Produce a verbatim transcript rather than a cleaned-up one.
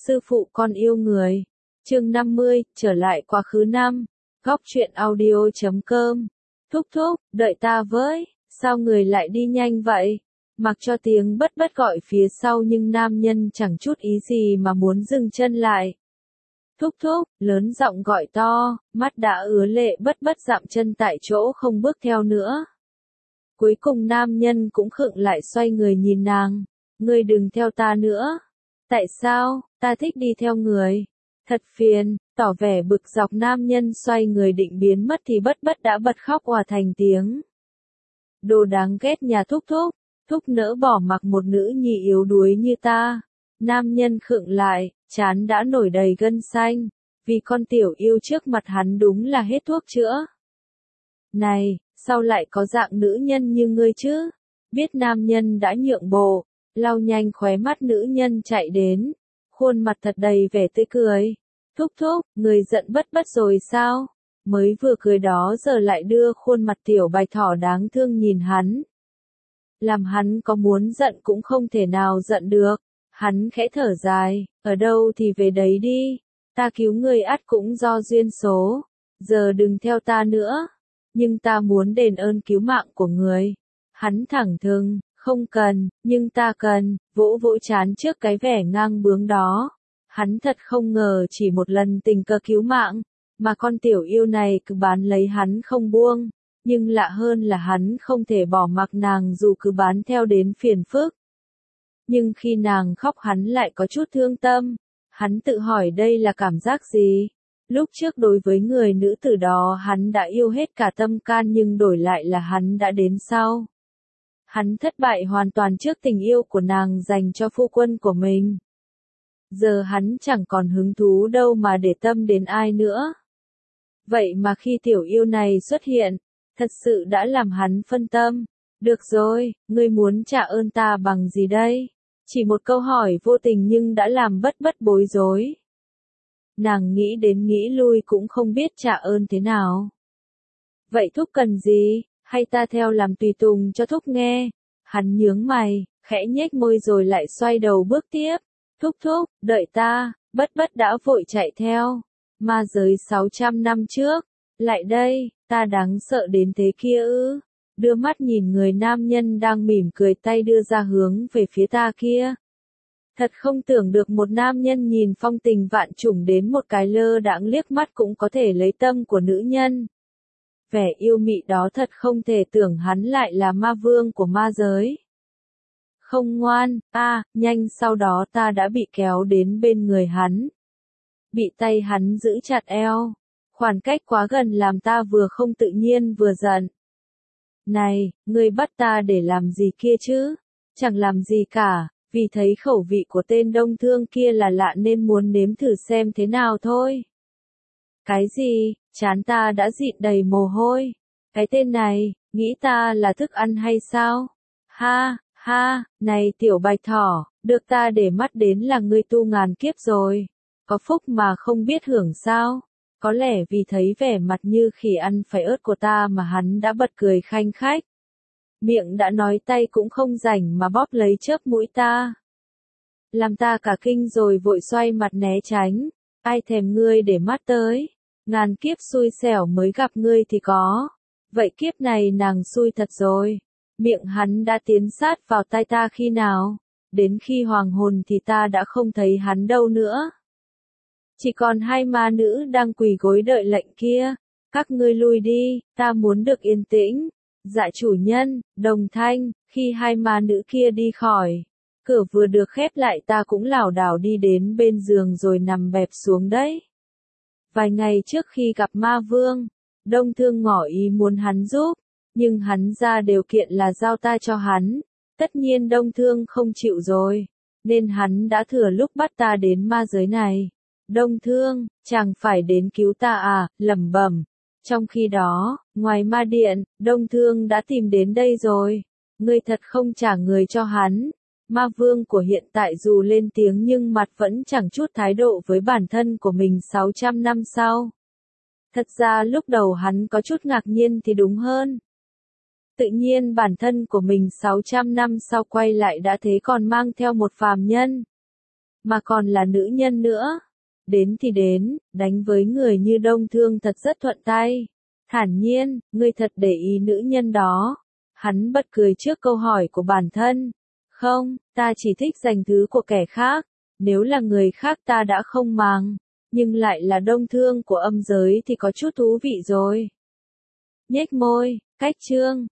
Sư phụ con yêu người. Chương năm mươi, trở lại quá khứ năm. Góc truyện audio chấm com. Thúc thúc, đợi ta với, sao người lại đi nhanh vậy? Mặc cho tiếng bất bất gọi phía sau nhưng nam nhân chẳng chút ý gì mà muốn dừng chân lại. Thúc thúc, lớn giọng gọi to, mắt đã ứa lệ bất bất dậm chân tại chỗ không bước theo nữa. Cuối cùng nam nhân cũng khựng lại xoay người nhìn nàng. Ngươi đừng theo ta nữa. Tại sao, ta thích đi theo người. Thật phiền, tỏ vẻ bực dọc nam nhân xoay người định biến mất thì bất bất đã bật khóc òa thành tiếng. Đồ đáng ghét nhà thúc thúc, thúc nỡ bỏ mặc một nữ nhi yếu đuối như ta. Nam nhân khựng lại, trán đã nổi đầy gân xanh, vì con tiểu yêu trước mặt hắn đúng là hết thuốc chữa. Này, sao lại có dạng nữ nhân như ngươi chứ? Biết nam nhân đã nhượng bộ, lau nhanh khóe mắt nữ nhân chạy đến, khuôn mặt thật đầy vẻ tươi cười. Thúc thúc, người giận bất bất rồi sao? Mới vừa cười đó giờ lại đưa khuôn mặt tiểu bạch thỏ đáng thương nhìn hắn. Làm hắn có muốn giận cũng không thể nào giận được. Hắn khẽ thở dài, ở đâu thì về đấy đi, ta cứu người ắt cũng do duyên số, giờ đừng theo ta nữa, nhưng ta muốn đền ơn cứu mạng của người. Hắn thẳng thừng, không cần, nhưng ta cần, vỗ vỗ chán trước cái vẻ ngang bướng đó. Hắn thật không ngờ chỉ một lần tình cờ cứu mạng, mà con tiểu yêu này cứ bán lấy hắn không buông, nhưng lạ hơn là hắn không thể bỏ mặc nàng dù cứ bán theo đến phiền phức. Nhưng khi nàng khóc hắn lại có chút thương tâm, hắn tự hỏi đây là cảm giác gì? Lúc trước đối với người nữ tử đó hắn đã yêu hết cả tâm can nhưng đổi lại là hắn đã đến sau. Hắn thất bại hoàn toàn trước tình yêu của nàng dành cho phu quân của mình. Giờ hắn chẳng còn hứng thú đâu mà để tâm đến ai nữa. Vậy mà khi tiểu yêu này xuất hiện, thật sự đã làm hắn phân tâm. Được rồi, ngươi muốn trả ơn ta bằng gì đây? Chỉ một câu hỏi vô tình nhưng đã làm bất bất bối rối. Nàng nghĩ đến nghĩ lui cũng không biết trả ơn thế nào. Vậy thúc cần gì, hay ta theo làm tùy tùng cho thúc nghe? Hắn nhướng mày, khẽ nhếch môi rồi lại xoay đầu bước tiếp. Thúc thúc, đợi ta, bất bất đã vội chạy theo. Ma giới sáu trăm năm trước, lại đây, ta đáng sợ đến thế kia ư? Đưa mắt nhìn người nam nhân đang mỉm cười tay đưa ra hướng về phía ta kia. Thật không tưởng được một nam nhân nhìn phong tình vạn trùng đến một cái lơ đãng liếc mắt cũng có thể lấy tâm của nữ nhân. Vẻ yêu mị đó thật không thể tưởng hắn lại là ma vương của ma giới. Không ngoan, a, nhanh sau đó ta đã bị kéo đến bên người hắn. Bị tay hắn giữ chặt eo. Khoảng cách quá gần làm ta vừa không tự nhiên vừa giận. Này, ngươi bắt ta để làm gì kia chứ? Chẳng làm gì cả, vì thấy khẩu vị của tên đông thương kia là lạ nên muốn nếm thử xem thế nào thôi. Cái gì? Trán ta đã dịn đầy mồ hôi. Cái tên này, nghĩ ta là thức ăn hay sao? Ha, ha, này tiểu bạch thỏ, được ta để mắt đến là ngươi tu ngàn kiếp rồi. Có phúc mà không biết hưởng sao? Có lẽ vì thấy vẻ mặt như khỉ ăn phải ớt của ta mà hắn đã bật cười khanh khách. Miệng đã nói tay cũng không rảnh mà bóp lấy chớp mũi ta. Làm ta cả kinh rồi vội xoay mặt né tránh. Ai thèm ngươi để mắt tới. Ngàn kiếp xui xẻo mới gặp ngươi thì có. Vậy kiếp này nàng xui thật rồi. Miệng hắn đã tiến sát vào tai ta khi nào. Đến khi hoàng hồn thì ta đã không thấy hắn đâu nữa. Chỉ còn hai ma nữ đang quỳ gối đợi lệnh kia. Các ngươi lui đi, ta muốn được yên tĩnh. Dạ chủ nhân, đồng thanh, khi hai ma nữ kia đi khỏi. Cửa vừa được khép lại ta cũng lảo đảo đi đến bên giường rồi nằm bẹp xuống đấy. Vài ngày trước khi gặp ma vương, đông thương ngỏ ý muốn hắn giúp. Nhưng hắn ra điều kiện là giao ta cho hắn. Tất nhiên đông thương không chịu rồi. Nên hắn đã thừa lúc bắt ta đến ma giới này. Đông thương, chàng phải đến cứu ta à, lẩm bẩm. Trong khi đó, ngoài ma điện, đông thương đã tìm đến đây rồi. Ngươi thật không trả người cho hắn. Ma vương của hiện tại dù lên tiếng nhưng mặt vẫn chẳng chút thái độ với bản thân của mình sáu trăm năm sau. Thật ra lúc đầu hắn có chút ngạc nhiên thì đúng hơn. Tự nhiên bản thân của mình sáu trăm năm sau quay lại đã thế còn mang theo một phàm nhân. mà còn là nữ nhân nữa. Đến thì đến, đánh với người như Đông Thương thật rất thuận tay. Thản nhiên, ngươi thật để ý nữ nhân đó. Hắn bật cười trước câu hỏi của bản thân. Không, ta chỉ thích giành thứ của kẻ khác. Nếu là người khác ta đã không màng. Nhưng lại là Đông Thương của âm giới thì có chút thú vị rồi. Nhếch môi, cách trương.